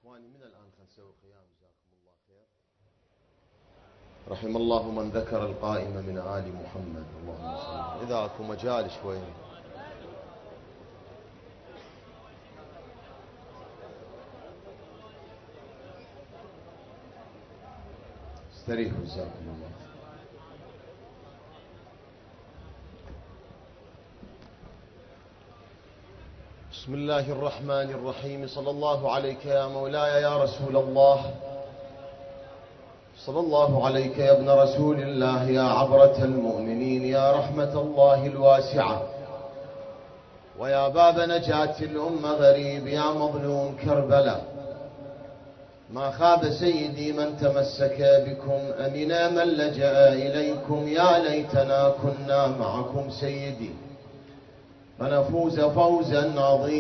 إخواني من الآن خنسوي قيام جزاكم الله خير. رحم الله من ذكر القائم من آل محمد. اللهم صل. إذا أكو مجال شوي استريحوا جزاكم الله. بسم الله الرحمن الرحيم. صلى الله عليك يا مولاي يا رسول الله، صلى الله عليك يا ابن رسول الله، يا عبرة المؤمنين، يا رحمة الله الواسعة، ويا باب نجاة الأمة غريب، يا مظلوم كربلاء. ما خاب سيدي من تمسك بكم، أمنا من لجأ إليكم، يا ليتنا كنا معكم سيدي فنفوز فوزا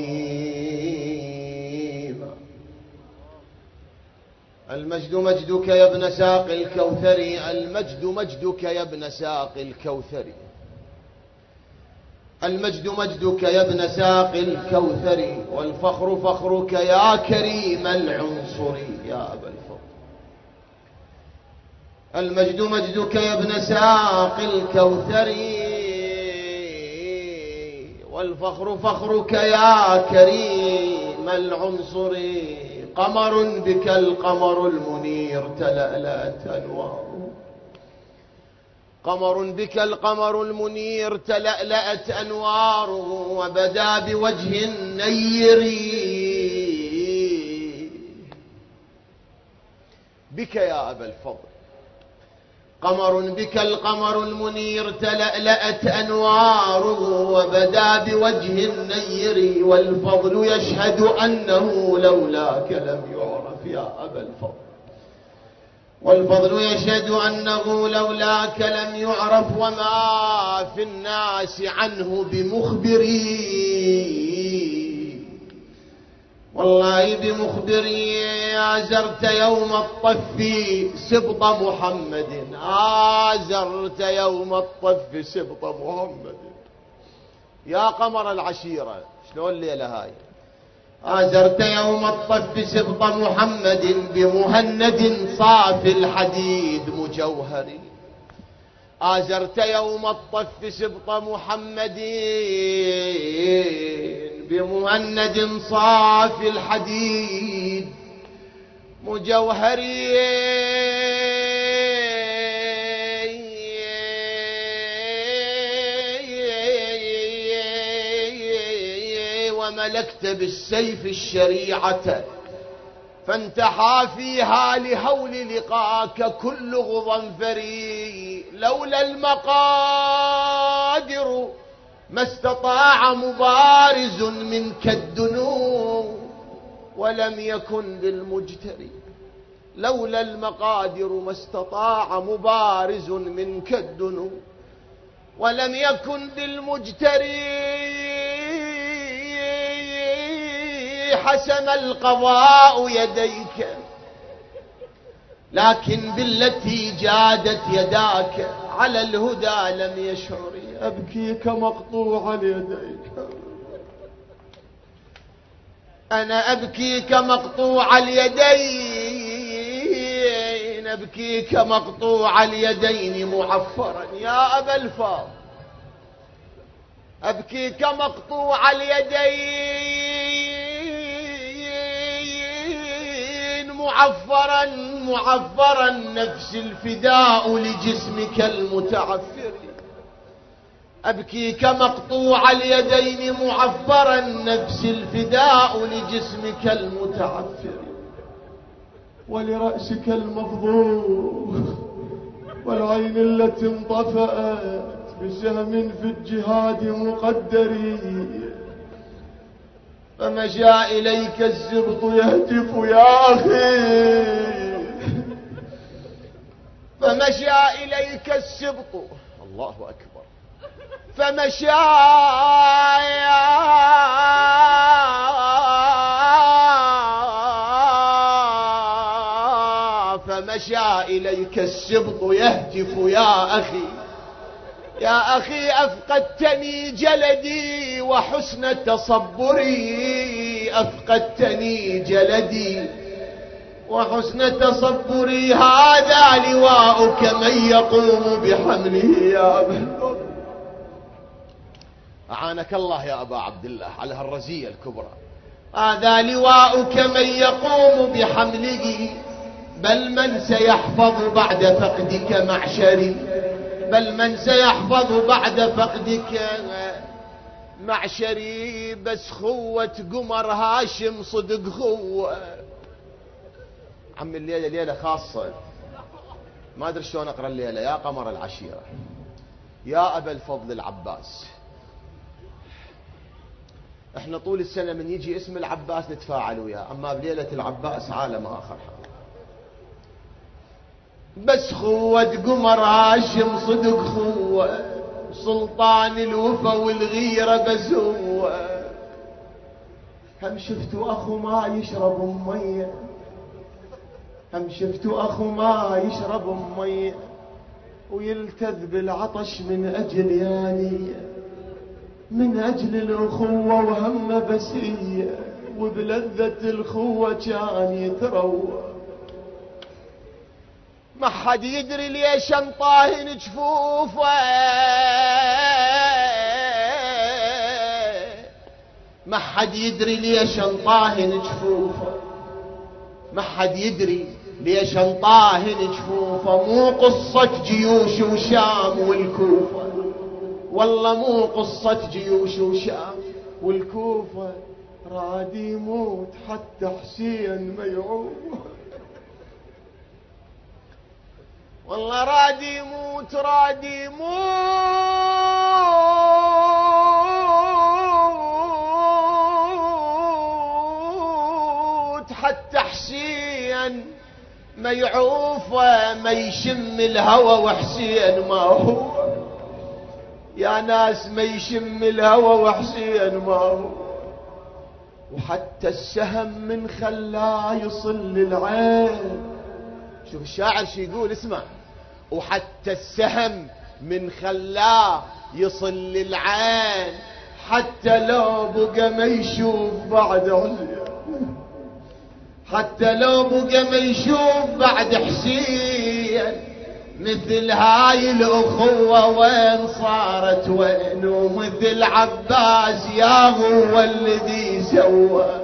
عظيما. المجد مجدك يا ابن ساق الكوثري، المجد مجدك يا ابن ساق الكوثري، المجد مجدك يا ابن ساق الكوثري، والفخر فخرك يا كريم العنصر يا أبا الفضل. المجد مجدك يا ابن ساق الكوثري، والفخر فخرك يا كريم العنصر. قمر بك القمر المنير تلألأت أنواره، قمر بك القمر المنير تلألأت أنواره، وبدا بوجه النير بك يا أبا الفضل. قمر بك القمر المنير تلألأت أنواره، وبدا بوجه النير، والفضل يشهد أنه لولاك لم يعرف يا أبا الفضل، والفضل يشهد أنه لولاك لم يعرف، وما في الناس عنه بمخبري، والله بمخبري. آزرت يوم الطف سبط محمد، آزرت يوم الطف سبط محمد، يا قمر العشيرة. شلون الليلة هاي؟ آزرت يوم الطف سبط محمد، بمهند صافي الحديد مجوهري. آزرت يوم الطف سبط محمد، بمهند صافي الحديد مجوهري. وملكت بالسيف الشريعة، فانتحى فيها لهول لقاك كل غضنفري. لولا المقادر ما استطاع مبارز منك الدنو، ولم يكن للمجتري. لولا المقادر ما استطاع مبارز منك الدنو، ولم يكن للمجتري. حسم القضاء يديك، لكن بالتي جادت يداك على الهدى لم يشعر. أبكيك مقطوع اليديك، أنا أبكيك مقطوع اليدين، أبكيك مقطوع اليدين معفرا يا أبا الفاضل. أبكيك مقطوع اليدين معفرا معفرا، نفس الفداء لجسمك المتعفر. أبكيك مقطوع اليدين معفرا، نفس الفداء لجسمك المتعفر، ولرأسك المفضوح، والعين التي انطفأت بسهم في الجهاد مقدري. فمشى إليك الزبط يهتف يا أخي، فمشى إليك السبط، الله أكبر، فمشى إليك السبط يهتف يا أخي، يا أخي أفقدتني جلدي وحسن تصبري، أفقدتني جلدي وحسن تصبري هذا لواؤك من يقوم بحمله يا أبا الفضل. أعانك الله يا أبا عبد الله على هالرزية الكبرى. هذا لواؤك من يقوم بحمله، بل من سيحفظ بعد فقدك معشري، بل من سيحفظ بعد فقدك معشري. بس خوة قمر هاشم صدق خوة. عم الليلة ليلة خاصة، ما أدري شلون أقرأ الليلة. يا قمر العشيرة، يا أبا الفضل العباس، احنا طول السنة من يجي اسم العباس نتفاعل وياه، أما بليلة العباس عالم آخر. بس خوة قمر هاشم صدق خوة، سلطان الوفا والغيرة بزوة. هم شفتوا أخو ما يشرب مية، هم شفتوا أخو ما يشرب مية، ويلتذ بالعطش من أجل ياني، من أجل الأخوة وهم بسية، وبلذة الخوة كان يتروى. ما حد يدري ليش انطاهن جفوفه، ما حد يدري ليش انطاهن جفوفه، ما حد يدري ليش انطاهن جفوفه. مو قصة جيوش وشام والكوفة، والله مو قصة جيوش وشام والكوفة. راد يموت حتى حسين ميعوب، والله راد يموت، راد يموت حتى حسين ميعوفة. ما يشم الهوى وحسين ما هو، يا ناس ما يشم الهوى وحسين ما هو. وحتى السهم من خلاه يصل للعين. شوف الشاعر شو يقول، اسمع. وحتى السهم من خلاه يصل للعين، حتى لو بقى ما يشوف بعد حسين، حتى لو بقى ما يشوف بعد حسين. مثل هاي الأخوة وين صارت وين، ومثل عباس يا هو الذي سوى،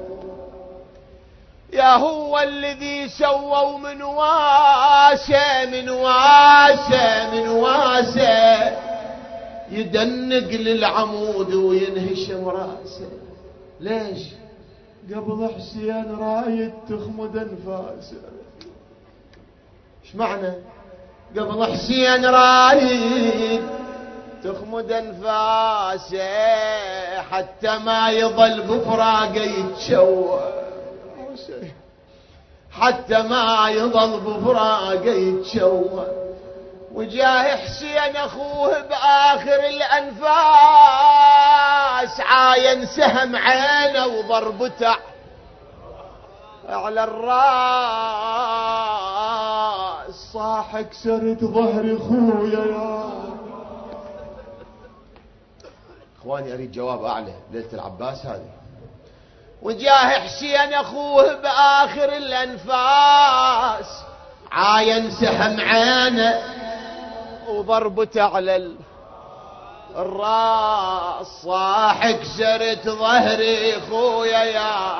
يا هو الذي سوى. ومن واسع من واسع من واسع يدنق للعمود وينهشم راسه. ليش؟ قبل حسين رايد تخمد انفاسه. ايش معنى؟ قبل حسين رايد تخمد انفاسه، حتى ما يظل بفراقه يتشوى، حتى ما يظل بفراقه يتشوى. وجاه حسين اخوه باخر الانفاس، عاين سهم عينه وضربته على الراس. صاح كسرت ظهر خويا يا اخواني. اريد جواب اعلى ليلة العباس هذه. وجاه حسين اخوه باخر الانفاس، عاين سهم عينه وضربته على الراس. صاح كسرت ظهري خويا يا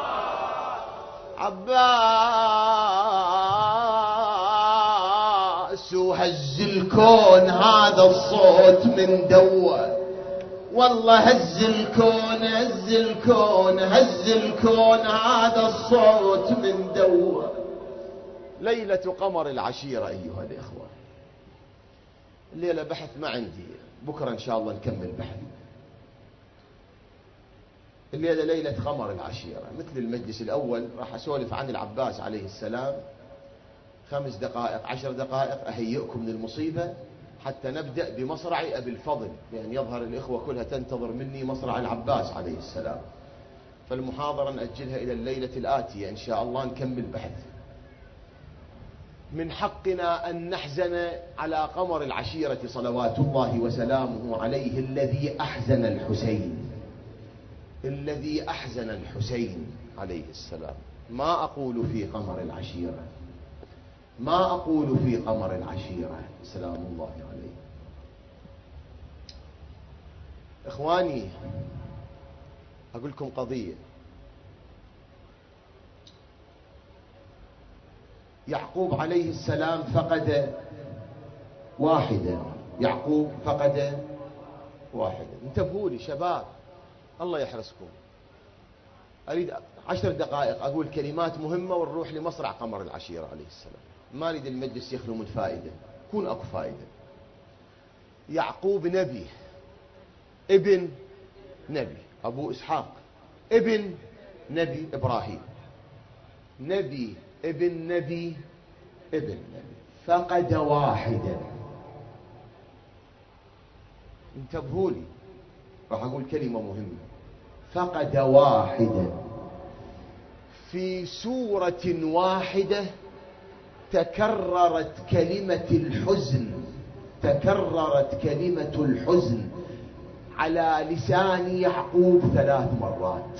عباس، وهز الكون هذا الصوت من دوه. والله هز الكون، هز الكون، هز الكون هذا الصوت من دوه. ليلة قمر العشيرة أيها الإخوة. الليلة بحث ما عندي، بكرة إن شاء الله نكمل بحث. الليلة ليلة قمر العشيرة. مثل المجلس الأول راح أسولف عن العباس عليه السلام 5 دقائق 10 دقائق، أهيئكم من المصيبة حتى نبدأ بمصرع أبي الفضل، لأن يظهر الإخوة كلها تنتظر مني مصرع العباس عليه السلام. فالمحاضرة نأجلها إلى الليلة الآتية إن شاء الله نكمل بحث. من حقنا أن نحزن على قمر العشيرة صلوات الله وسلامه عليه، الذي أحزن الحسين، الذي أحزن الحسين عليه السلام. ما أقول في قمر العشيرة، ما أقول في قمر العشيرة سلام الله عليه. إخواني أقول لكم قضية. يعقوب عليه السلام فقد واحدة، يعقوب فقد واحدة. انتبهوا لي شباب، الله يحرسكم. أريد 10 دقائق أقول كلمات مهمة ونروح لمصرع قمر العشيرة عليه السلام. ما أريد المجلس يخلو من فائدة، كون أكو فائدة. يعقوب نبي، ابن نبي، أبو إسحاق ابن نبي إبراهيم، نبي ابن نبي ابن نبي، فقد واحدا. انتبهوا لي، راح أقول كلمة مهمة. فقد واحدا في سورة واحدة تكررت كلمة الحزن، تكررت كلمة الحزن على لسان يعقوب 3 مرات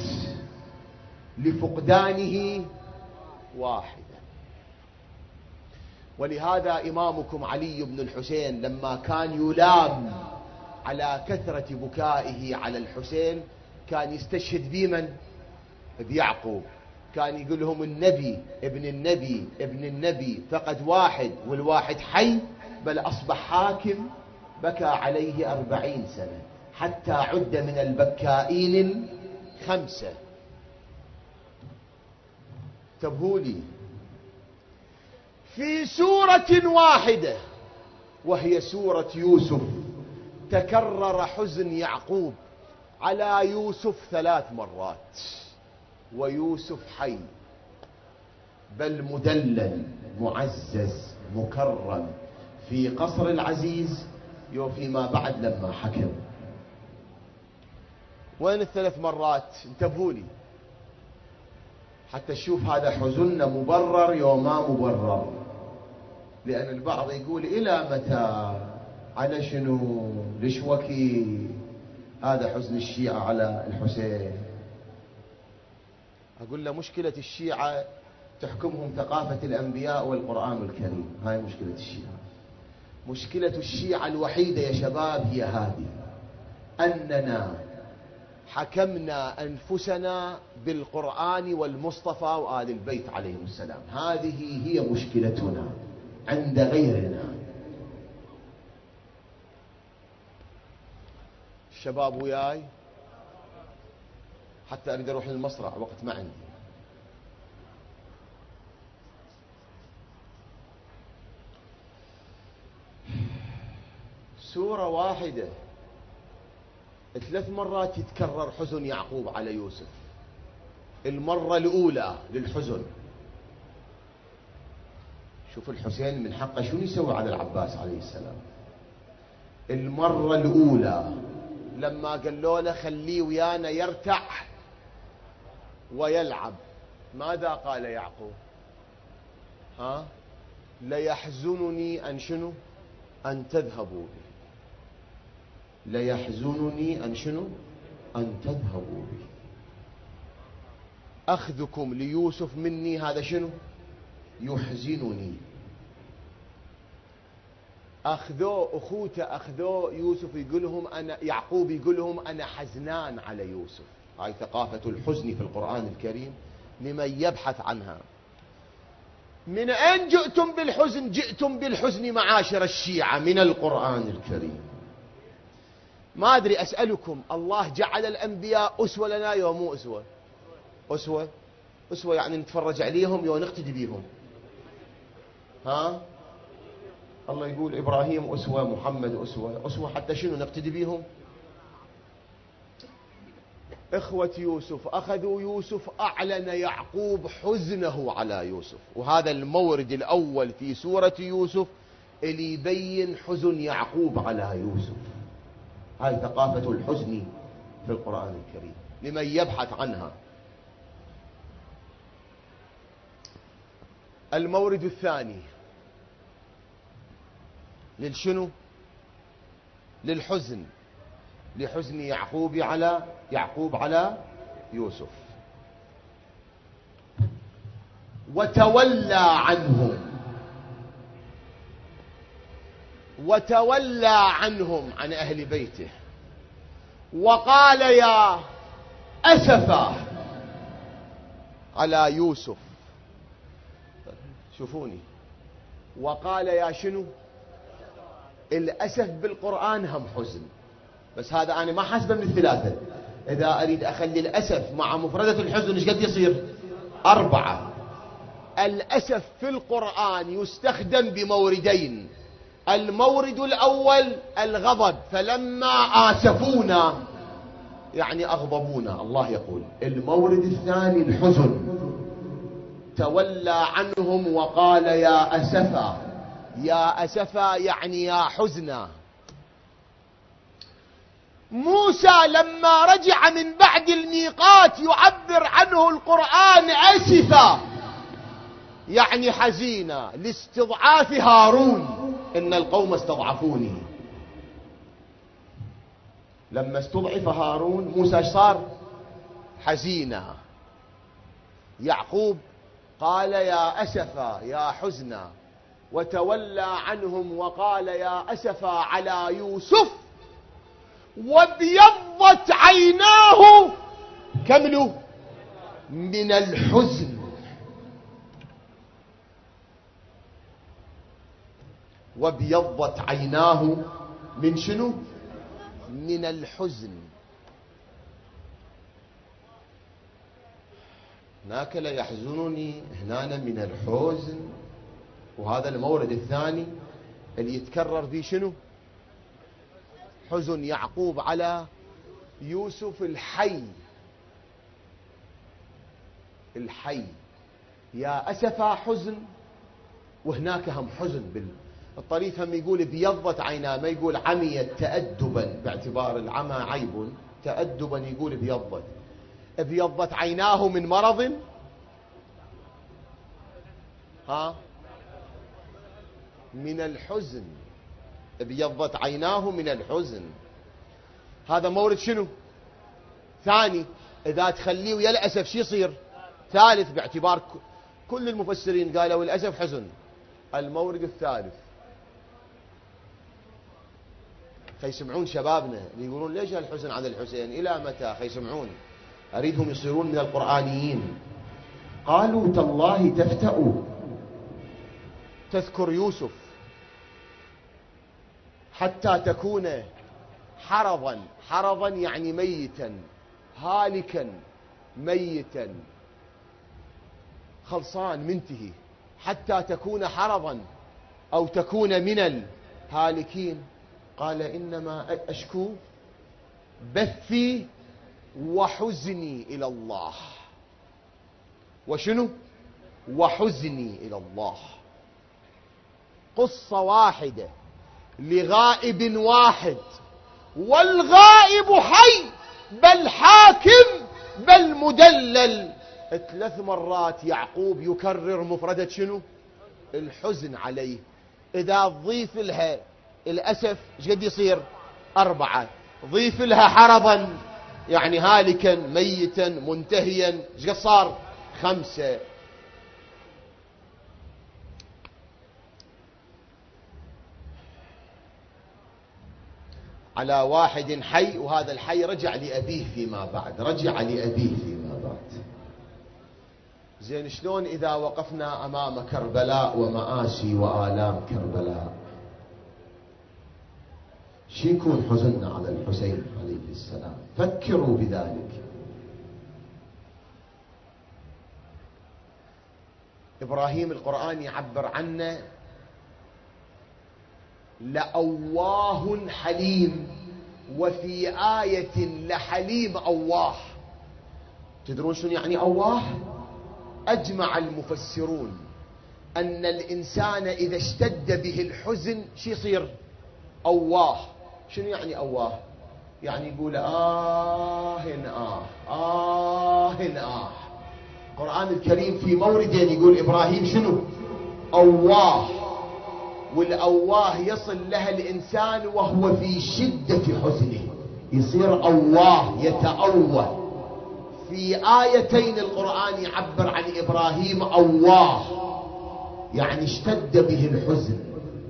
لفقدانه واحدا. ولهذا إمامكم علي بن الحسين لما كان يلام على كثرة بكائه على الحسين كان يستشهد بمن؟ بيعقوب. كان يقول لهم النبي ابن النبي ابن النبي فقد واحد، والواحد حي بل أصبح حاكم بكى عليه 40 سنة حتى عد من البكائين 5. انتبهوا لي، في سورة واحدة وهي سورة يوسف تكرر حزن يعقوب على يوسف 3 مرات، ويوسف حي بل مدلل معزز مكرم في قصر العزيز فيما بعد لما حكم. وين ال3 مرات؟ انتبهوا لي حتى تشوف هذا حزننا مبرر يوم ما مبرر. لأن البعض يقول إلى متى؟ على شنو؟ ليش وكي هذا حزن الشيعة على الحسين؟ أقول له مشكلة الشيعة تحكمهم ثقافة الأنبياء والقرآن الكريم. هاي مشكلة الشيعة. مشكلة الشيعة الوحيدة يا شباب هي هذه، أننا حكمنا أنفسنا بالقرآن والمصطفى وآل البيت عليهم السلام. هذه هي مشكلتنا عند غيرنا. الشباب وياي حتى أريد أروح للمصرع، وقت ما عندي. سورة واحدة 3 مرات يتكرر حزن يعقوب على يوسف. المرة الأولى للحزن، شوف الحسين من حقه شنو يسوي على العباس عليه السلام. المرة الأولى لما قالوا له خليه ويانا يرتع ويلعب، ماذا قال يعقوب؟ ليحزنني أن شنو؟ أن تذهبوا به. ليحزنني أن شنو؟ أن تذهبوا به. أخذكم ليوسف مني هذا شنو؟ يحزنني. أخذوه أخوته، أخذوه يوسف يقول لهم أنا، يعقوب يقول لهم أنا حزنان على يوسف. هاي ثقافة الحزن في القرآن الكريم لمن يبحث عنها. من أين جئتم بالحزن؟ جئتم بالحزن معاشر الشيعة من القرآن الكريم. ما أدري أسألكم، الله جعل الأنبياء أسوة لنا يو مو أسوة؟ أسوة، أسوة يعني نتفرج عليهم يو نقتدي بيهم. الله يقول إبراهيم أسوة، محمد أسوة. أسوة حتى شنو؟ نقتدي بيهم. إخوة يوسف أخذوا يوسف، أعلن يعقوب حزنه على يوسف. وهذا المورد الأول في سورة يوسف اللي يبين حزن يعقوب على يوسف. هاي ثقافة الحزن في القرآن الكريم لمن يبحث عنها. المورد الثاني للشنو؟ للحزن، لحزن يعقوب على يوسف. وتولى عنهم، وتولى عنهم عن أهل بيته، وقال يا أسفا على يوسف. شوفوني، وقال يا شنو؟ الأسف بالقرآن هم حزن، بس هذا أنا ما حاسبه من الثلاثة. إذا أريد أخلي الأسف مع مفردة الحزن إيش قد يصير؟ 4. الأسف في القرآن يستخدم بموردين. المورد الأول الغضب، فلما آسفونا يعني أغضبونا، الله يقول. المورد الثاني الحزن، تولى عنهم وقال يا أسفا. يا أسفا يعني يا حزنا. موسى لما رجع من بعد الميقات يعبر عنه القرآن أسفا يعني حزينا لاستضعاف هارون، إن القوم استضعفوني. لما استضعف هارون موسى صار حزينا. يعقوب قال يا أسفا يا حزنا، وتولى عنهم وقال يا أسفا على يوسف وابيضت عيناه. كملوا من الحزن. وابيضت عيناه من شنو؟ من الحزن. هناك لا يحزنني، هنا من الحزن. وهذا المورد الثاني اللي يتكرر فيه شنو؟ حزن يعقوب على يوسف الحي. الحي يا أسفا حزن، وهناك هم حزن. الطريف هم يقول بيضت عيناه، ما يقول عميت تأدبا، باعتبار العمى عيب، تأدبا يقول بيضت. بيضت عيناه من مرض، من الحزن. بيضت عيناه من الحزن. هذا مورد شنو؟ ثاني. إذا تخليه ويا الأسف شو يصير؟ ثالث، باعتبار كل المفسرين قالوا الأسف حزن. المورد الثالث. خيسمعون شبابنا اللي يقولون ليش الحزن على الحسين إلى متى؟ خيسمعون، أريدهم يصيرون من القرآنيين. قالوا تالله تفتأ تذكر يوسف حتى تكون حرضا. حرضا يعني ميتا، هالكا ميتا، خلصان منتهي. حتى تكون حرضا أو تكون من الهالكين. قال إنما أشكو بثي وحزني إلى الله. وشنو؟ وحزني إلى الله. قصة واحدة لغائب واحد، والغائب حي بل حاكم بل مدلل. 3 مرات يعقوب يكرر مفردة شنو؟ الحزن عليه. إذا تضيف لها الأسف ايش قد يصير؟ 4. ضيف لها حرضا يعني هالكا ميتا منتهيا، ايش قد صار؟ 5. على واحد حي، وهذا الحي رجع لأبيه فيما بعد. رجع لأبيه فيما بعد. زين، شلون إذا وقفنا أمام كربلاء ومآسي وآلام كربلاء؟ شو يكون حزننا على الحسين عليه السلام؟ فكروا بذلك. إبراهيم القرآن يعبر عنه لأواه حليم، وفي آية لحليم أواه. تدرون شنو يعني أواه؟ أجمع المفسرون أن الإنسان إذا اشتد به الحزن شو يصير؟ أواه. شنو يعني أواه؟ يعني يقول آه آه آه آه. القرآن الكريم في موردين يقول إبراهيم شنو؟ أواه. والأواه يصل لها الإنسان وهو في شدة حزنه، يصير أواه، يتأوه. في آيتين القرآن يعبر عن إبراهيم أواه، يعني اشتد به الحزن.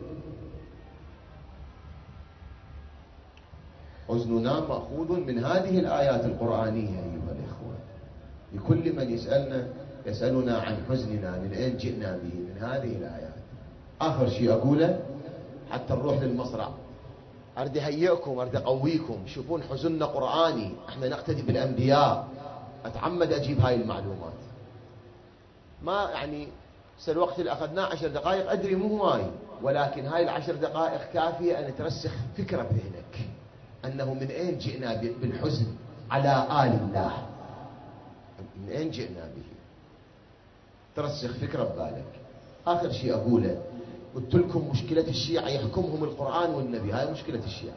حزننا مأخوذ من هذه الآيات القرآنية أيها الإخوة. لكل من يسألنا عن حزننا من أين جئنا به، من هذه الآيات. آخر شيء أقوله حتى نروح للمصرع، أريد أهيئكم، أريد أقويكم، شوفون حزننا قرآني، احنا نقتدي بالأنبياء. أتعمد أجيب هاي المعلومات، ما يعني الوقت اللي أخذناه 10 دقائق أدري مو هواي، ولكن هاي ال10 دقائق كافية أن ترسخ فكرة بذهنك أنه من أين جئنا بالحزن على آل الله، من أين جئنا به، ترسخ فكرة ببالك. آخر شيء أقوله، قلت لكم مشكلة الشيعة يحكمهم القرآن والنبي، هاي مشكلة الشيعة.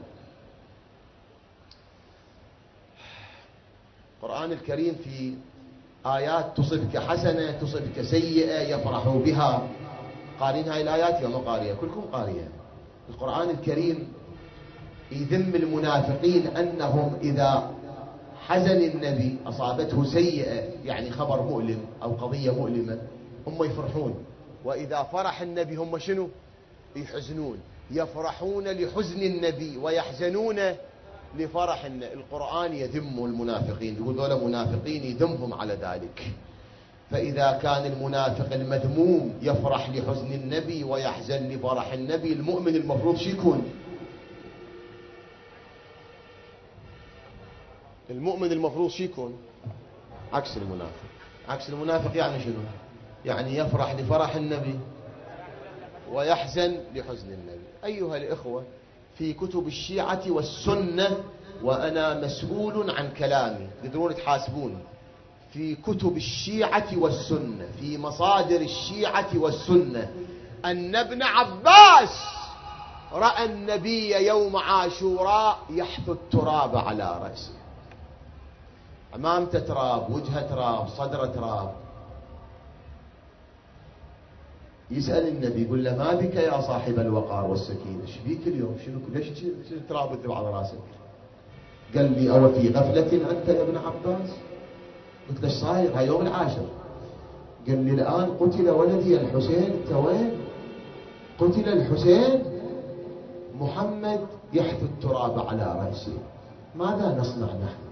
القرآن الكريم في آيات تصبك حسنة تصبك سيئة يفرحوا بها. قارين هاي الآيات يا ما قارية؟ كلكم قارية. القرآن الكريم يذم المنافقين أنهم إذا حزن النبي أصابته سيئة، يعني خبر مؤلم أو قضية مؤلمة، هم يفرحون، وإذا فرح النبي هم شنو؟ يحزنون. يفرحون لحزن النبي ويحزنون لفرح القرآن يذم المنافقين، يقول دول منافقين يذمهم على ذلك. فإذا كان المنافق المذموم يفرح لحزن النبي ويحزن لفرح النبي، المؤمن المفروض شو يكون؟ المؤمن المفروض شو يكون؟ عكس المنافق. عكس المنافق يعني شنو؟ يعني يفرح لفرح النبي ويحزن لحزن النبي. أيها الإخوة، في كتب الشيعة والسنة، وأنا مسؤول عن كلامي، تقدرون تحاسبوني، في كتب الشيعة والسنة، في مصادر الشيعة والسنة، أن ابن عباس رأى النبي يوم عاشوراء يحث التراب على رأسه، أمامته تراب، وجهه تراب، صدره تراب. يسأل النبي يقول له ما بك يا صاحب الوقار والسكينة، ايش بيك اليوم؟ شنو ليش تراب تذب على راسك؟ قال لي أو في غفلة أنت يا ابن عباس؟ قلت له ايش صاير؟ هاي يوم العاشر. قال لي الآن قتل ولدي الحسين، انت وين؟ قتل الحسين، محمد يحث التراب على رأسه، ماذا نصنع نحن؟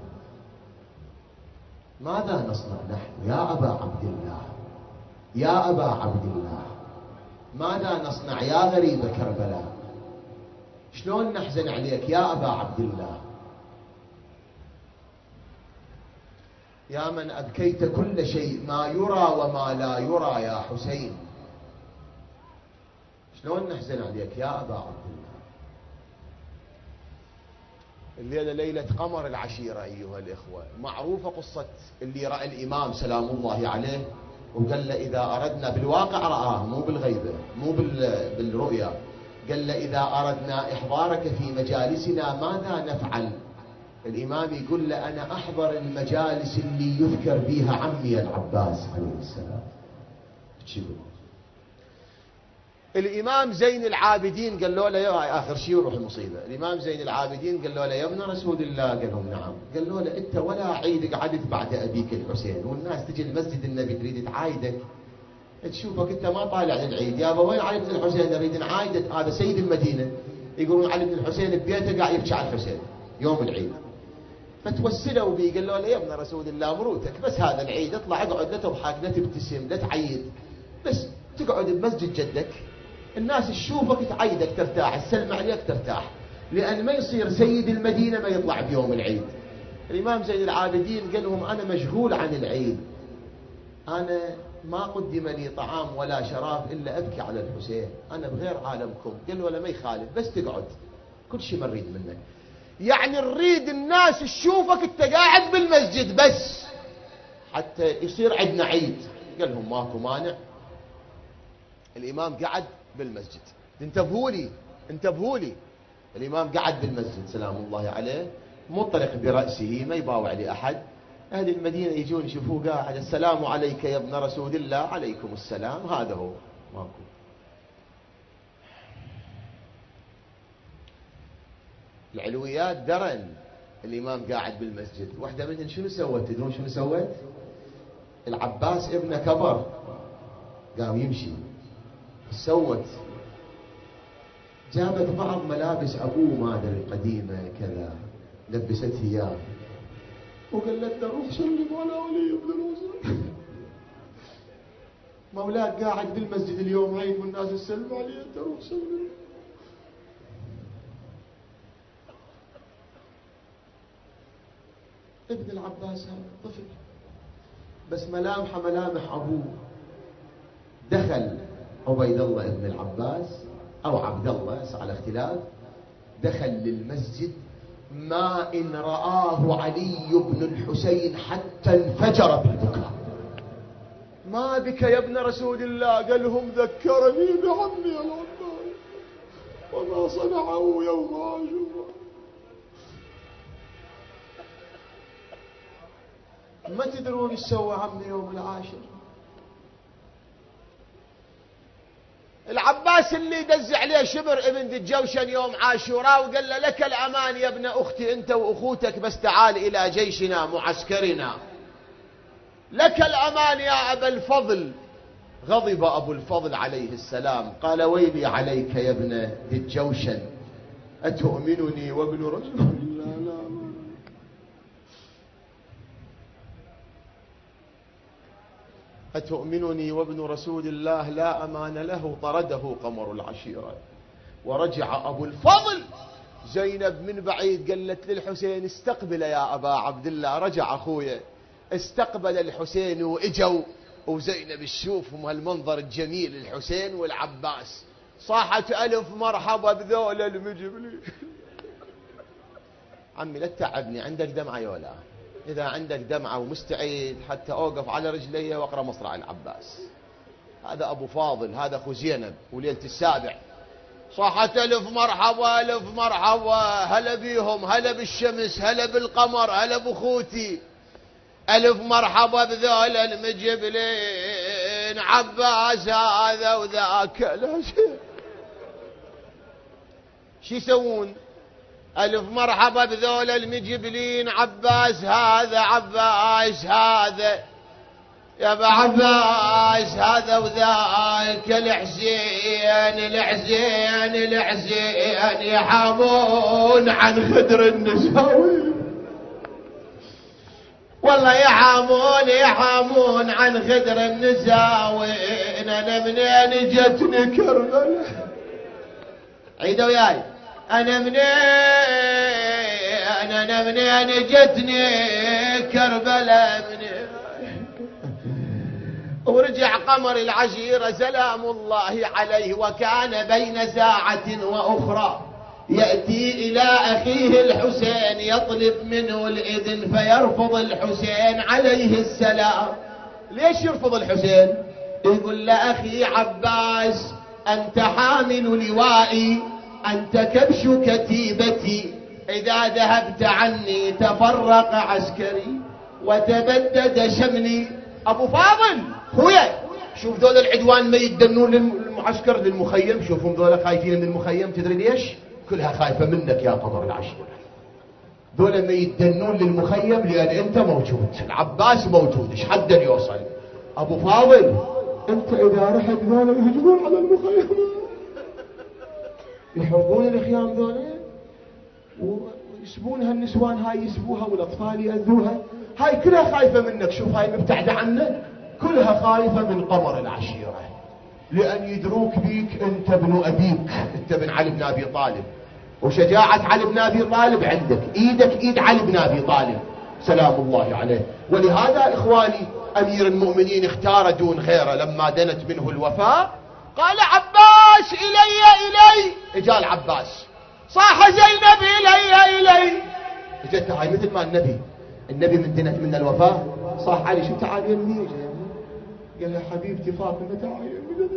ماذا نصنع نحن يا أبا عبد الله؟ يا أبا عبد الله، ماذا نصنع يا غريب كربلاء؟ شلون نحزن عليك يا أبا عبد الله؟ يا من أبكيت كل شيء ما يرى وما لا يرى يا حسين، شلون نحزن عليك يا أبا عبد الله؟ الليلة ليلة قمر العشيرة أيها الإخوة. معروفة قصة اللي رأى الإمام سلام الله عليه وقال له إذا أردنا، بالواقع رآه مو بالغيبة مو بالرؤيا، قال له إذا أردنا إحضارك في مجالسنا ماذا نفعل؟ الإمام يقول له أنا أحضر المجالس اللي يذكر بها عمي العباس عليه السلام. الإمام زين العابدين قال له يا آخر شيء وروح المصيبة، الإمام زين العابدين قال له يا ابن رسول الله، قال لهم نعم، قال له أنت ولا عيد قعدت بعد أبيك الحسين، والناس تجي المسجد النبي تريد تعايدك، تشوفك أنت ما طالع للعيد، يابا وين علي بن الحسين نريد نعايدك، هذا سيد المدينة، يقولون علي بن الحسين ببيته قاعد يبكي على الحسين يوم العيد. فتوسلوا بي قال له يا ابن رسول الله مروتك بس هذا العيد اطلع اقعد، لا تضحك لا تبتسم لا تعيد، بس تقعد بمسجد جدك الناس تشوفك تعيدك ترتاح، تسلم عليك ترتاح، لأن ما يصير سيد المدينة ما يطلع بيوم العيد. الإمام زين العابدين قال لهم أنا مشغول عن العيد، أنا ما قدم لي طعام ولا شراب إلا أبكي على الحسين، أنا بغير عالمكم. قال له ولا ما يخالف بس تقعد، كل شيء ما نريد منك، يعني نريد الناس تشوفك انت قاعد بالمسجد بس حتى يصير عندنا عيد. قال لهم ماكو مانع. الإمام قعد بالمسجد، انتبهوا لي، الإمام قعد بالمسجد سلام الله عليه، مطرق برأسه ما يباوع لأحد. أهل المدينة يجون يشوفوه قاعد، السلام عليك يا ابن رسول الله، عليكم السلام، هذا هو ماكو. العلويات درن الإمام قاعد بالمسجد، واحدة منهن شنو سوت؟ تدرون شنو سوت؟ العباس ابنه كبر قام يمشي، سوت جابت بعض ملابس أبوه ما أدري قديمة كذا، لبسته إياه وقالت له روح سلم على علي بن الحسين. مولاك قاعد بالمسجد اليوم عيد والناس تسلم عليه، انت روح سلم. ابن العباس هذا طفل بس ملامحه ملامح ابوه. دخل عبيد الله ابن العباس او عبد الله على اختلاف، دخل للمسجد ما ان رآه علي بن الحسين حتى انفجر بالبكاء. ما بك يا ابن رسول الله؟ قال لهم ذكرني بعمي العباس وما صنعه يوم عاشوراء. ما تدرون ايش سوى عمي يوم العاشر؟ العباس اللي دز عليه شبر ابن ذي الجوشن يوم عاشوراء وقال له لك الامان يا ابن اختي انت واخوتك، بس تعال الى جيشنا معسكرنا، لك الأمان يا أبا الفضل. غضب أبو الفضل عليه السلام قال ويلي عليك يا ابن ذي الجوشن، أتؤمنني وابن رسول الله لا أتؤمنني وابن رسول الله لا أمان له. طرده قمر العشيرة ورجع أبو الفضل. زينب من بعيد قالت للحسين استقبل يا أبا عبد الله. رجع أخويا استقبل الحسين واجوا، وزينب تشوفهم هالمنظر الجميل الحسين والعباس، صاحت ألف مرحبا بذول المجبلين. عمي لا تتعبني، عندك دمعة يولا؟ إذا عندك دمعة ومستعد حتى أوقف على رجلي وأقرأ مصرع العباس. هذا أبو فاضل، هذا أخو زينب وليلة السابع. صاحت ألف مرحبا ألف مرحبا، هلا بيهم، هلا بالشمس، هلا بالقمر، هلا بأخوتي، ألف مرحبا بذول المجبلين، عباس هذا وذاك. لا شو يسوون؟ ألف مرحبا بذول المجبلين، عباس هذا، عباس هذا يا ابا عباس هذا وذاك، الحسين الحسين الحسين يحامون عن خدر النساوي، والله يحامون عن خدر النساوين. انا منين جتني كربلاء؟ عيدوا وياي. انا منين جتني كربلاء منين. ورجع قمر العشيرة سلام الله عليه، وكان بين ساعة وأخرى يأتي إلى أخيه الحسين يطلب منه الإذن، فيرفض الحسين عليه السلام. ليش يرفض الحسين؟ يقول لأخي عباس أنت حامل لوائي، أنت كبش كتيبتي، إذا ذهبت عني تفرق عسكري وتبدد شملي. أبو فاضل خويا شوف ذول العدوان ما يدنون للمعسكر للمخيم، شوفهم ذول خايفين من المخيم. تدري ليش؟ كلها خايفة منك يا قمر العشيرة. ذول ما يدنون للمخيم لأن أنت موجود، العباس موجود، إيش حد يوصل. أبو فاضل أنت إذا رحت ذول يهجمون على المخيم، يحرقون الخيام ذول ويسبون هالنسوان هاي، يسبوها والأطفال يأذوها، هاي كلها خايفة منك. شوف هاي مبتعدة عنك، كلها خايفة من قمر العشيرة، لأن يدروك بيك أنت ابن أبيك، أنت ابن علي بن أبي طالب، وشجاعة علي بن أبي طالب عندك، إيدك إيد علي بن أبي طالب سلام الله عليه. ولهذا إخواني أمير المؤمنين اختار دون غيره لما دنت منه الوفاة قال عباس إلي. إجا العباس، صاح زينب إلي. إجت هاي مثل ما النبي من دنت من الوفاة صاح علي شو تعال يمني. قال لها حبيبتي فاطمة تعال يمني.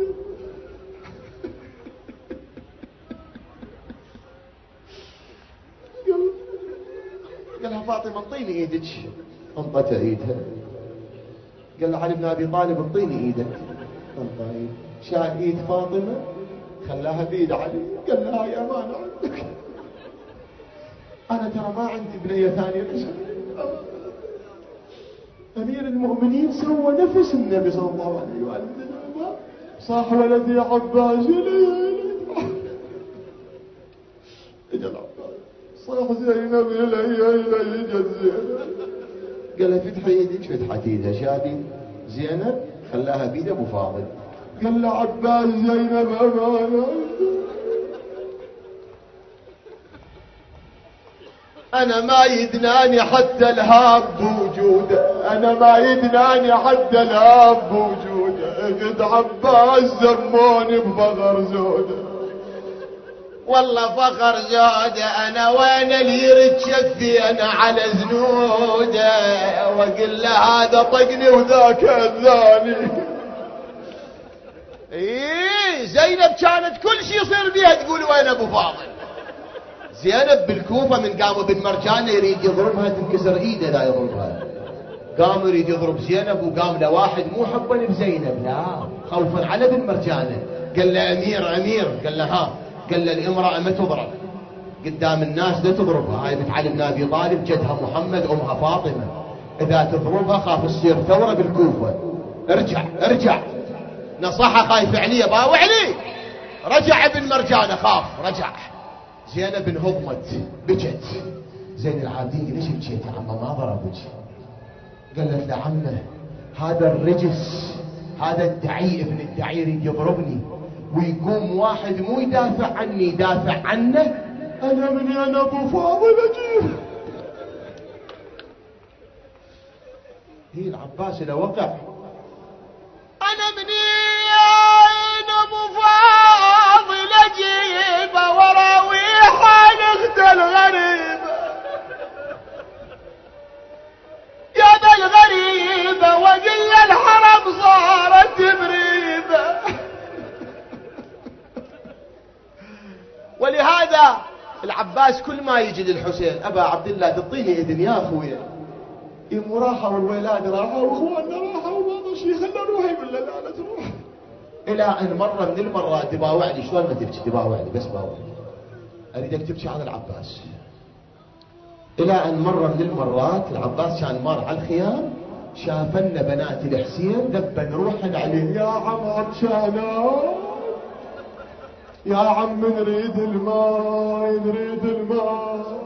قال لها فاطمة انطيني ايدك. انطته ايدها. قال لها علي بن ابي طالب انطيني ايدك. انطى شال ايد فاطمة خلاها بيد علي. قال لها يا امانة عندك، أنا ترى ما عندي بنية ثانية. أمير المؤمنين سوى نفس النبي صلى الله عليه وسلم، صاح ولدي عباس صاح زينب إلي جت زينب، قال فتح يدك، فتحت يدها شادي زينب خلاها بيد أبو فاضل، قال له عباس زينب أمانة. أنا ما يدناني حتى الهاب بوجوده، أنا ما يدناني حتى الهاب بوجوده، قد عباس زموني بفخر زوده، والله فخر زوده أنا وين اللي يرد شفي أنا على زنوده، وقل له هذا طقني وذاك أذاني. إيه زينب كانت كل شيء يصير بيها تقول وين أبو فاضل. زينب بالكوفة من قاموا بن مرجان يريد يضربها تنكسر ايده لا يضربها، قام يريد يضرب زينب وقام له واحد مو حبا بزينب لا خوفا على بن مرجانه، قال له امير قال له ها، قال له الامرأة ما تضرب قدام الناس، لا تضربها، هاي بنت علي بن ابي طالب جدها محمد امها فاطمة، اذا تضربها خاف تصير ثورة بالكوفة، ارجع نصحها خايف عليه باوع عليه، رجع ابن مرجانه خاف رجع. زينب انهضمت بكت، زين العابدين ليش بكيت يا عمه ما ضربك؟ قالت له عمه هذا الرجس هذا الدعي ابن الدعي يريد يضربني، ويقوم واحد مو يدافع عني يدافع عنه، انا من انا ابو فاضل اجيب. هي العباس اذا وقع انا من انا ابو فاضل اجيب وراويح نخت الغريبة يا ذا الغريبة، وقل الحرم صارت مريبة. ولهذا العباس كل ما يجي للحسين ابا عبد الله تعطيني اذن يا اخويا، يمو راحوا والولاد راحوا واخواننا راحوا وما شيء خلنا نروح، يقول له لا تروح. الى ان مره من المرات تباوعني، شلون ما تبكي تباوعني بس باوعني، اريدك تبكي على العباس. الى ان مره من المرات العباس كان مار على الخيام شافنا بنات الحسين ذبا روحا عليه، يا عم عطشانا يا عم نريد الماء.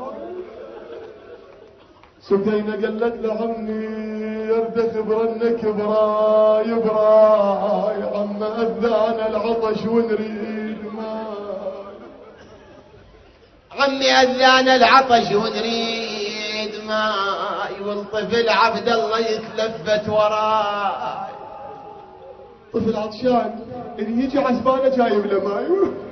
سكينة قالت لعمي يرد خبرنك يبرا يا عم أذان العطش ونريد ماء، عمي أذان العطش ونريد ماء، والطفل عبد الله يتلفت وراي، طفل عطشان اللي يجي عزبانه جايب له ماي.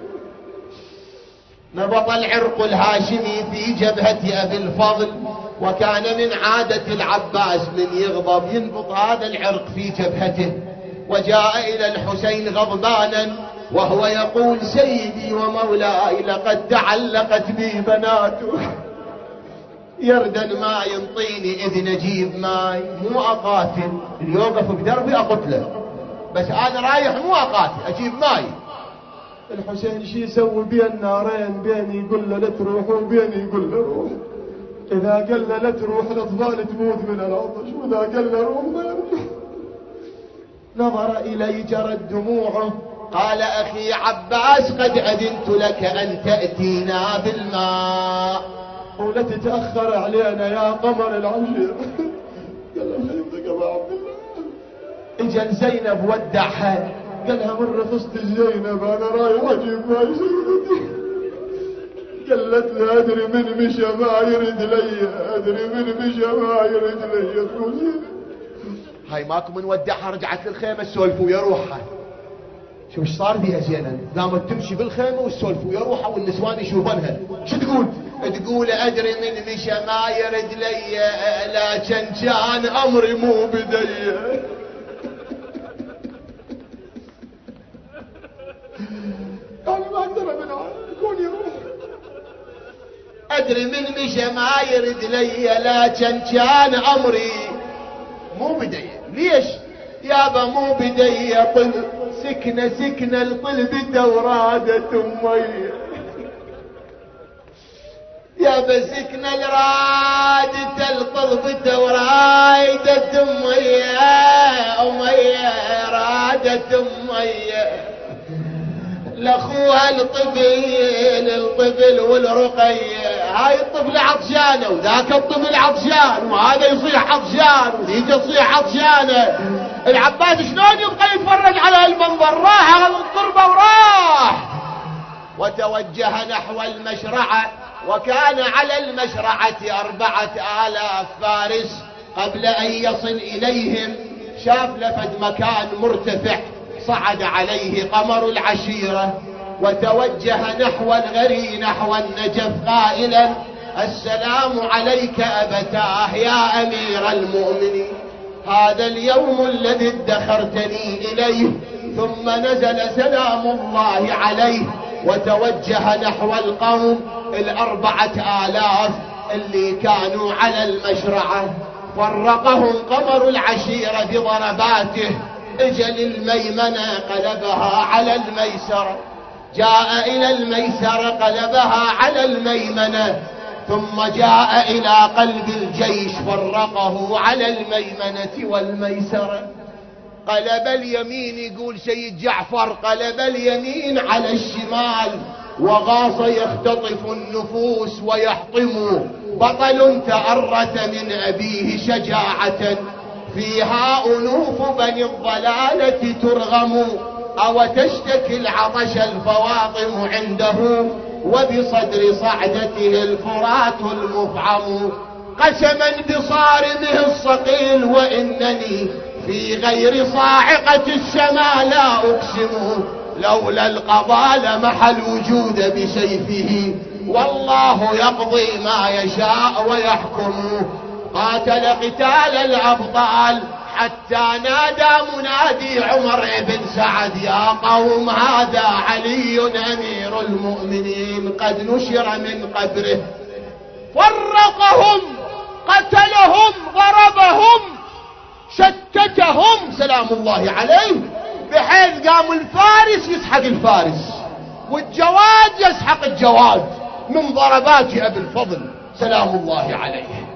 نبض العرق الهاشمي في جبهة أبي الفضل، وكان من عادة العباس من يغضب ينبض هذا العرق في جبهته، وجاء إلى الحسين غضبانا وهو يقول سيدي ومولاي لقد تعلقت بي بناته، يردن ما ينطيني إذن أجيب ماي، مو أقاتل اللي يوقف بدربي أقتله، بس أنا رايح مو أقاتل أجيب ماي. الحسين شي يسوي بين نارين، بين يقول له لا تروح وبين يقول له روح، إذا قال له لا تروح الأطفال تموت من العطش، وإذا قال له روح ما يرجع. نظر إلي جرت دموعه قال أخي عباس قد أذنت لك أن تأتينا بالماء ولا تتأخر علينا يا قمر العشير. قال له خيبتك أبا عبد الله. إجا زينب ودعها قالها من رخصت زينب أنا رايح أجيب ماي سيدتي. قالت له أدري من مشى ما يرد لي، أدري من مشى ما يرد لي. تقول هاي ماكو من ودعها رجعت للخيمة السولفوا ويا روحها. شو ايش صار فيها زينب؟ قامت تمشي بالخيمة والسولفوا ويا روحها والنسوان يشوفونها. شو تقول؟ تقول أدري من مشى ما يرد لي لكن كان أمري مو بدي. أنا ما أقدر أمنعه يكون يروح. أدري من مشى ما يرد لي لكن كان أمري مو بدي. ليش يابا مو بدي؟ طل سكنة الطل بدورادة أمي. يابا مسكنا الرادة الطلبة ورايدة أمية رادة أمية لأخوها الطفل والرقية. هاي الطفل عطشانة وذاك الطفل عطشان وهذا يصيح عطشان وذيك تصيح عطشانة. العباس شلون يبقى يتفرج على المنظر؟ راح على الضربة وراح وتوجه نحو المشرعة. وكان على المشرعة 4000 فارس. قبل أن يصل إليهم شاف لفد مكان مرتفع صعد عليه قمر العشيرة وتوجه نحو الغري نحو النجف قائلا: السلام عليك أبتاه يا أمير المؤمنين، هذا اليوم الذي ادخرتني إليه. ثم نزل سلام الله عليه وتوجه نحو القوم 4000 اللي كانوا على المشرعة. فرقهم قمر العشيرة بضرباته. اجل الميمنة قلبها على الميسرة، جاء إلى الميسرة قلبها على الميمنة، ثم جاء إلى قلب الجيش فرقه على الميمنة والميسرة. قلب اليمين، يقول سيد جعفر، قلب اليمين على الشمال وغاص يختطف النفوس ويحطم. بطل تأرث من أبيه شجاعة، فيها أنوف بني الضلالة ترغم. أو تشتكي العطش الفواطم عنده، وبصدر صعدته الفرات المفعم. قسما بصارمه الصقيل وإنني في غير صاعقة السماء لا أقسم، لولا القضاء لمحى الوجود بسيفه، والله يقضي ما يشاء ويحكم. قاتل قتال الأبطال حتى نادى منادي عمر بن سعد: يا قوم هذا علي أمير المؤمنين قد نشر من قبره. فرقهم، قتلهم، ضربهم، شتتهم سلام الله عليه، بحيث قام الفارس يسحق الفارس والجواد يسحق الجواد من ضربات أبي الفضل سلام الله عليه.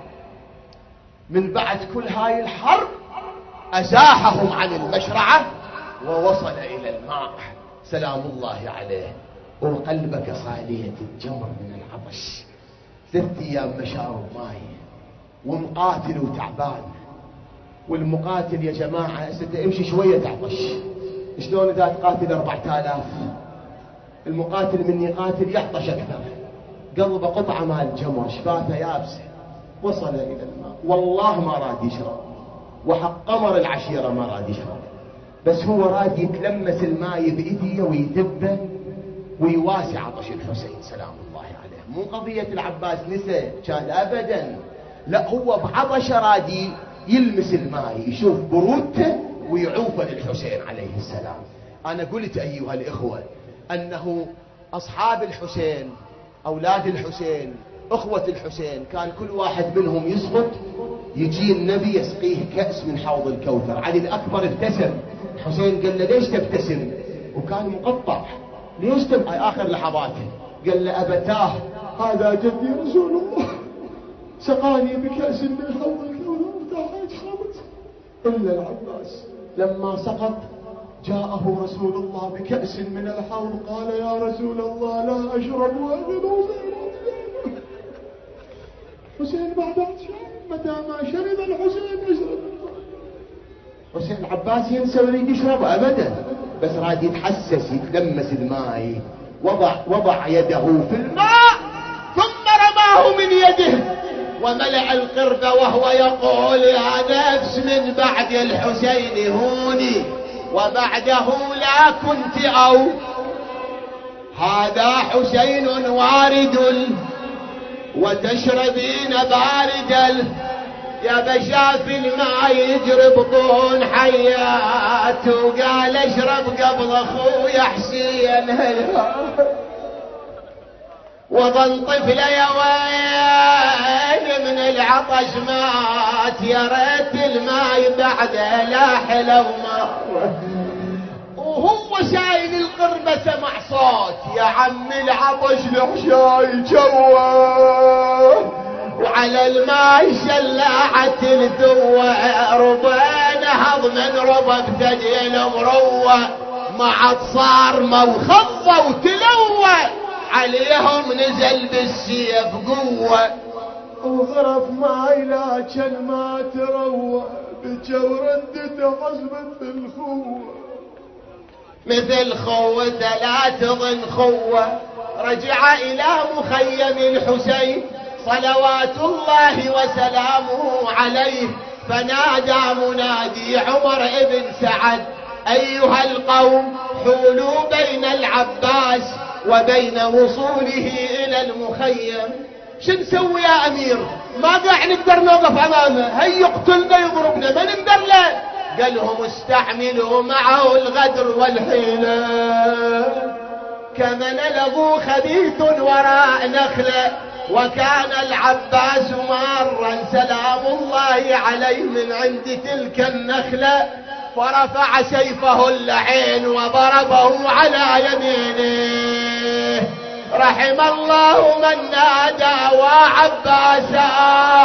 من بعد كل هاي الحرب أزاحهم عن المشرعة ووصل إلى الماء سلام الله عليه. وقلبك صالية الجمر من العطش، 3 أيام مشارب ماي ومقاتل وتعبان. والمقاتل يا جماعة امشي شوية تعطش. شلون إذا تقاتل 4000 المقاتل من يقاتل يعطش أكثر، قلبه قطعة مال جمر شفاته يابسة. وصل إلى الماء والله ما راد يشرب، وحق قمر العشيرة ما راد يشرب، بس هو راد يتلمس الماء بإيديه ويدبه ويواسي عطش الحسين سلام الله عليه. مو قضية العباس نسى كان أبدا، لا هو بعطش راد يلمس الماء يشوف برودته ويعوفه للحسين عليه السلام. أنا قلت أيها الإخوة أنه أصحاب الحسين أولاد الحسين أخوة الحسين كان كل واحد منهم يسقط يجي النبي يسقيه كأس من حوض الكوثر. علي الأكبر ابتسم، حسين قال له ليش تبتسم؟ وكان مقطع، ليش تبقى آخر لحظاته؟ قال له أبتاه هذا جدي رسول الله سقاني بكأس من حوض الكوثر وتحت خمس. إلا العباس لما سقط جاءه رسول الله بكأس من الحوض قال: يا رسول الله لا أشرب وأجد حسين بعد عطشان، متى ما شرب الحسين يشرب. حسين العباس ينسى ويريد يشرب أبدا، بس راد يتحسس يتلمس الماء. وضع يده في الماء ثم رماه من يده وملأ القرب وهو يقول: يا نفس من بعد الحسين هوني وبعده لا كنت أو هذا حسين وارد وتشربين بارد. يا بشاف الماء يجري بطون حيات وقال اشرب قبل اخويا حسين. وظن طفل يا ويل من العطش مات، يا ريت الماء بعده لا حلو مر. وهو شايل القربة ما سمع صوت يا عم العطش الحشاي جوه، وعلى الماي شلاعة الذوة، ربنا هضمن ربا بثديل مروة، ما عاد صار موخضة وتلوة، عليهم نزل بالسيف قوة، وغرف ماي لكن ما تروى، بجا وردته عزمة الخوة، مثل خوته لا تظن خوة. رجع إلى مخيم الحسين صلوات الله وسلامه عليه، فنادى منادي عمر بن سعد: أيها القوم، حولوا بين العباس وبين وصوله إلى المخيم. شو نسوي يا أمير؟ ما قاعد نقدر نوقف أمامه، هي يقتلنا يضربنا، ما نقدر له. قال لهم: استعملوا معه الغدر والحيلة، كمن له خبيث وراء نخله. وكان العباس مارا سلام الله عليه من عند تلك النخلة، فرفع سيفه اللعين وضربه على يمينه. رحم الله من نادى وعباسا.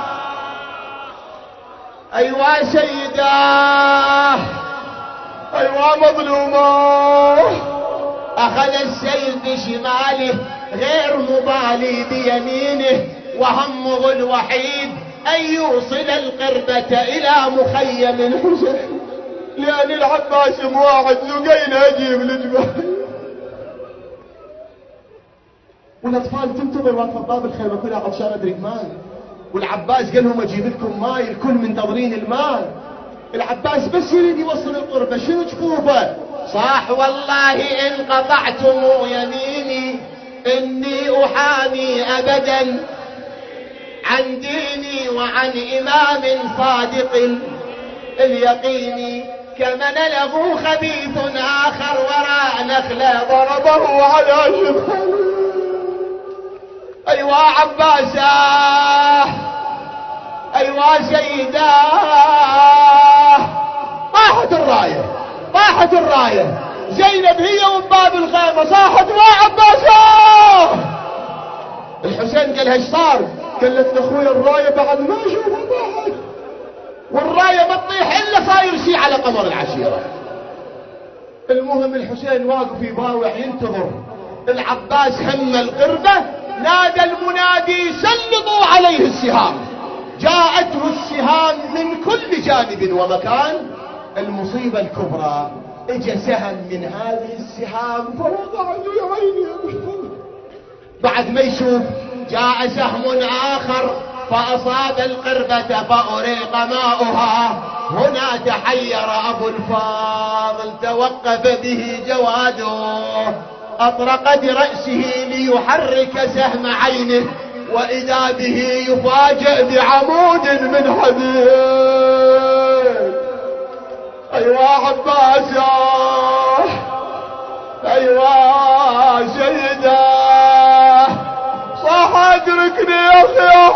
أيوا سيداه، أيوا مظلوماه. أخذ السيف بشماله غير مبالي بيمينه، وهمه الوحيد أن يوصل القربة إلى مخيم الحسين، لأن العباس مواعد لقينا أجيب الجبال. والأطفال تنتظر واقفة باب الخيمة كلها عطشانة تريد ماي، والعباس قال لهم أجيب لكم ماي، الكل منتظرين الماء. العباس بس يريد يوصل القربة، شنو جفوفه؟ صاح: والله إن قطعتم يميني إني أحامي أبدا عن ديني وعن إمام صادق اليقين، كمن له خبيث آخر وراء نخلة ضربه على شماله. أيوا عباسا، أيوا سيدا. طاحت الراية، طاحت الراية. زينب هي وباب الخيمة صاحت: يا عباسا. الحسين قال: ايش صار؟ قالت اخويا الراية بعد ما اشوفها طاحت، والراية ما تطيح الا صاير شيء على قمر العشيرة. المهم الحسين واقف يباوع ينتظر. العباس هم القربة، نادى المنادي: سلطوا عليه السهام. جاءته السهام من كل جانب ومكان. المصيبة الكبرى، اجى سهم من هذه السهام فوقع يا عيني. بعد ما يشوف جاء سهم آخر فأصاب القربة فأريق ماؤها. هنا تحير أبو الفاضل، توقف به جواده، أطرق برأسه ليحرك سهم عينه، وإذا به يفاجأ بعمود من حديد. أيوا عباسا، أيوا سيدا. صح ادركني يا أخي يا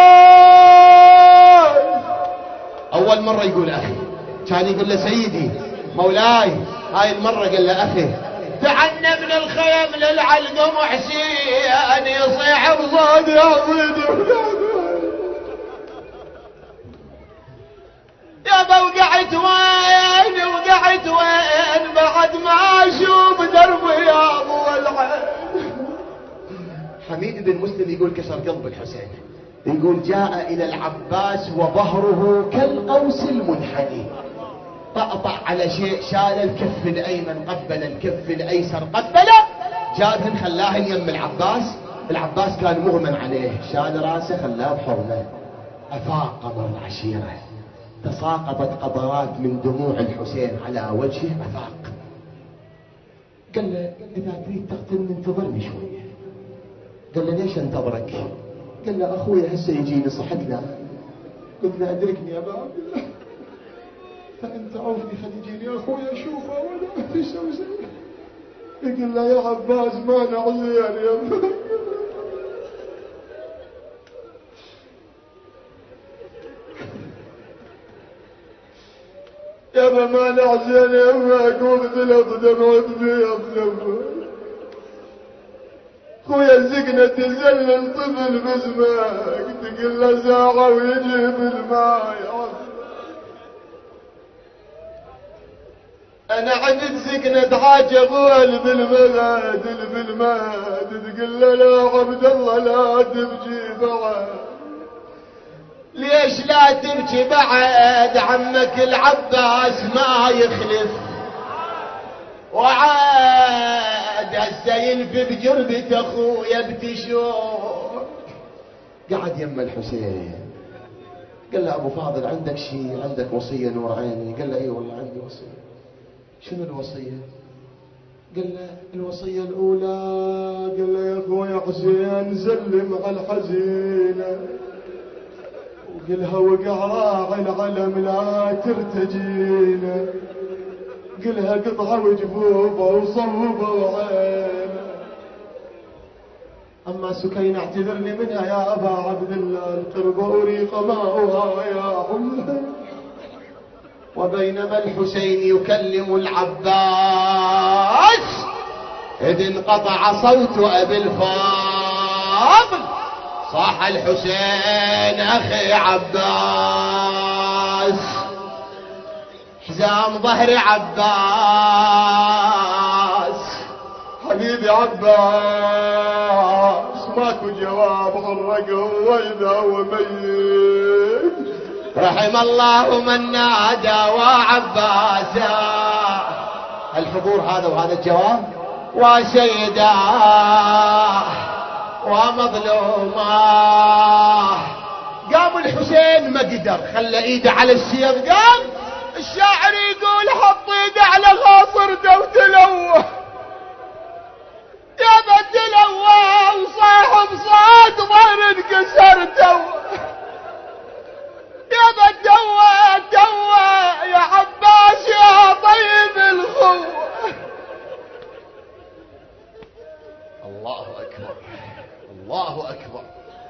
حسين. أول مرة يقول أخي، كان يقول له سيدي مولاي. هاي المرة قال له أخي. دعنا من الخيم للعلقم حسين يصيح بصوت يا صيدي. يابا وقعت وين، وقعت وين، بعد ما اشوف دربي يا ابو العين. حميد بن مسلم يقول كسر قلب الحسين، يقول: جاء الى العباس وظهره كالقوس المنحني، طأطأ على شيء، شال الكف الايمن قبل الكف الايسر قبله، جابهن خلاهن يم العباس. العباس كان مغمى عليه، شال راسه خلاه بحضنه. افاق قمر العشيره، تساقطت قطرات من دموع الحسين على وجهه، افاق. قال له: اذا تريد تقتلني انتظرني شويه. قال له: ليش انتظرك؟ قال له: اخوي هسه يجيني. صحت له. قلت له: ادركني يا ابا عبد الله، فانت عوفني خلي يجيني اخوي اشوفه ولا في سوسه. يقول له: يا عباس ما نعزير يا ابا. يا يابا ما نعزين يمك واغتلط دمعت بيض لما خويا الزقنة تزلل طفل باسمك تقل له ساعة ويجيب الماء. انا عدت زقنة حاجة غول بالمغاد تقل له لا عبد الله لا تبكي بعد. ليش لا تبكي بعد عمك العباس ما يخلف وعاد هسه ينفي بجربة اخويا بتشوف. قعد يم الحسين قال له ابو فاضل عندك شيء عندك وصية نور عيني؟ قال له اي والله عندي وصية. شنو الوصية؟ قال له الوصية الاولى قال له يا اخويا حسين سلم على الحزينة وقلها وقع راعي العلم لا ترتجينا قلها قطعة وجفوفه وصوبه وعينه. اما سكينة اعتذرني منها يا ابا عبد الله القربة اريق ماؤها يا حمد. وبينما الحسين يكلم العباس إذ انقطع صوت أبي الفاضل صاح الحسين أخي عباس حزام ظهر عباس حبيبي عباس ماكو جواب حرقه وإذا هو ميت. رحم الله من نادى وعباسا. الحضور هذا وهذا الجواب وسيدا ومظلوما. قام الحسين ما قدر خلى ايده على السيف. قام الشاعر يقول حط ايده على خاصرته وتلوه يا بتلوه وصاحب صاد ظهر انكسرته يا بدوى دوى يا عباس يا طيب الخو. الله اكبر الله اكبر.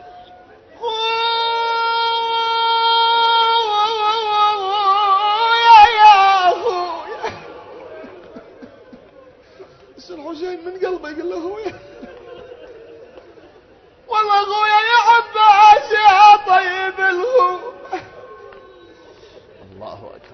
يا اخويا بس الحسين من قلبه يقول له اخويا والله اخويا يا عباس يا طيب الخو. الله أكبر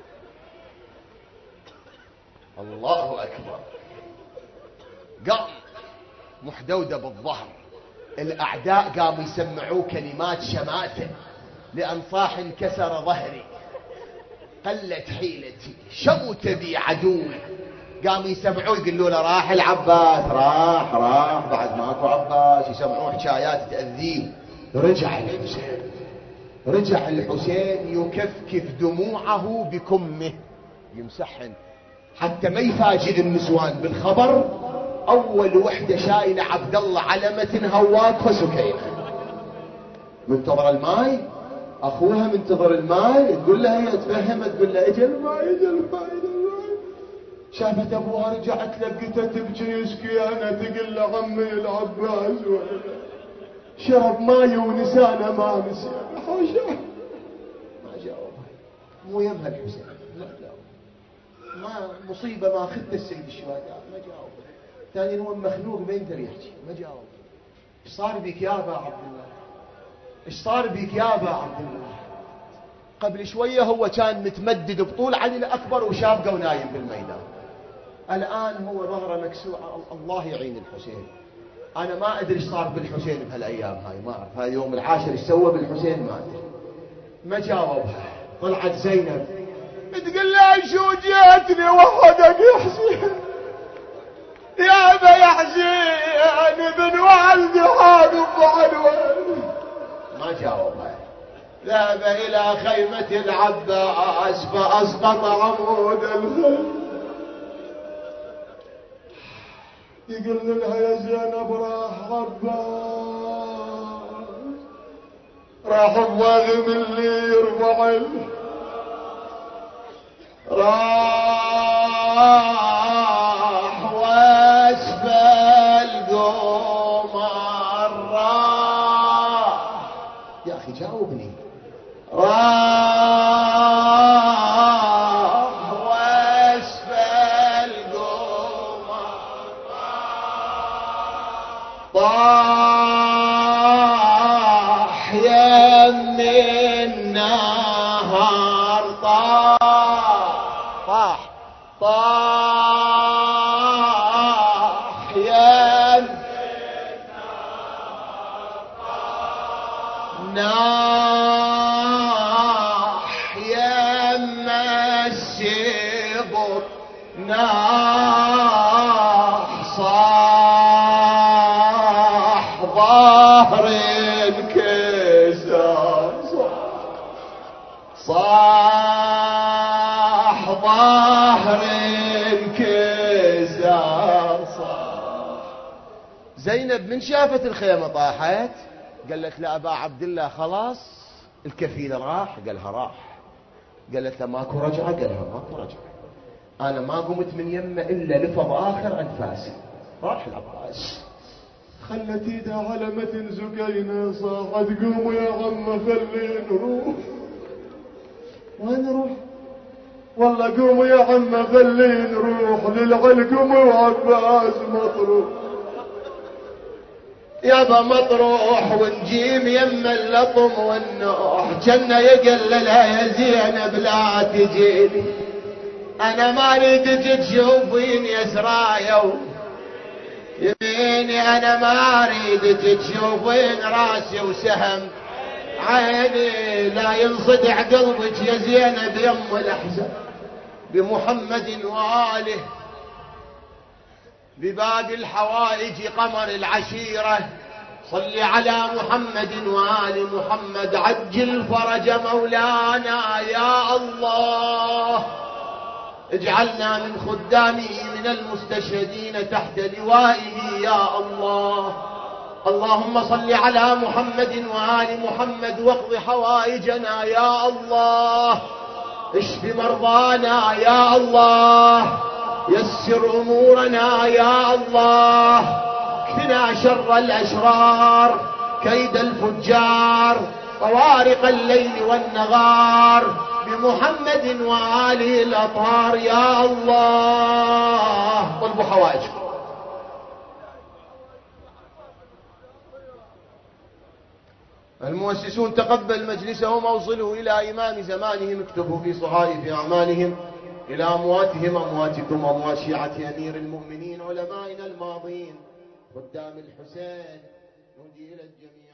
الله أكبر. قام محدودة بالظهر الأعداء قاموا يسمعوه كلمات شماتة لأن صاح انكسر ظهري قلت حيلتي شمت بي عدوي. قاموا يسمعوه يقولوا له راح العباس راح بعد ماكو عباس يسمعوه حكايات تأذيه. رجع الحسين يكفكف دموعه بكمه يمسحن حتى ما يفاجئ النسوان بالخبر. اول وحده شايله عبد الله علمة هواك فسكينه منتظر الماي. اخوها منتظر الماي تقول لها هي تفهمت تقول لها اجل الماي. شافت ابوها رجعت لقيتها تبكي يشكي انا تقول له عمي العباس شرب ماي ونسانا ما نسينا حوشة. ما جاوبها مو يمها الحسين لا ما مصيبة ما أخذت السيد الشهداء ما جاوب. ثاني هو مخنوق ما يقدر يحكي ما جاوب. ايش صار بك يا ابا عبد الله؟ ايش صار بك يا ابا عبد الله؟ قبل شوية هو كان متمدد بطول علي الأكبر وشابقه ونايم بالميدان. الآن هو ظهره مكسوع. الله يعين الحسين. أنا ما أدري إيش صار بالحسين بهالأيام هاي ما أعرف. هاي يوم العاشر إيش سوى بالحسين ما أدري. ما جاوبها. طلعت زينب تقول لها شو جيتني وحدك يا حسين يا أبا يا حسين ابن والدي حاضر عنوان. ما جاوبها. ذهب إلى خيمة العباس فأسقط عمود الخيل. يقول لها يا زينب راح عباس راح الضاغم اللي يرفع راح واسفل قمر راح. يا أخي جاوبني. راح ناح يما السبط ناح صاح ظهر انكسر صاح ظهر انكسر صاح. زينب من شافت الخيمة طاحت قالت له أبا عبد الله خلاص الكفيل راح؟ قالها راح. قالت له ماكو رجعة؟ قالها ماكو رجعة. أنا ما قمت من يمه إلا لفظ آخر أنفاسي. راح العباس. خلت ايدها على متن زكينة صاحت قوموا يا عم خلينا نروح. وين نروح؟ والله قوموا يا عم خلينا نروح للعلقم وعباس مطروح. يابا مطروح ونجيم يم اللطم والنوح جنة يقللها يا زينب لا تجيني انا ما اريد تشوفين يا سرايا يميني انا ما اريد تشوفين راسي وسهم عيني لا ينصدع قلبك يا زينب يم الاحزان بمحمد وآله بباقي الحوائج قمر العشيرة صل على محمد وآل محمد عجل فرج مولانا يا الله اجعلنا من خدامه من المستشهدين تحت لوائه يا الله اللهم صل على محمد وآل محمد واقض حوائجنا يا الله اشف مرضانا يا الله يسر أمورنا يا الله اكفنا شر الأشرار كيد الفجار طوارق الليل والنهار بمحمد وآله الأطهار يا الله طلبوا حوائجكم. المؤسسون تقبل مجلسهم واوصله إلى إمام زمانهم اكتبوا في صحائف أعمالهم إلى أمواتهم أمواتكم أموات شيعة أمير المؤمنين علمائنا الماضين قدام الحسين نودي إلى الجميع.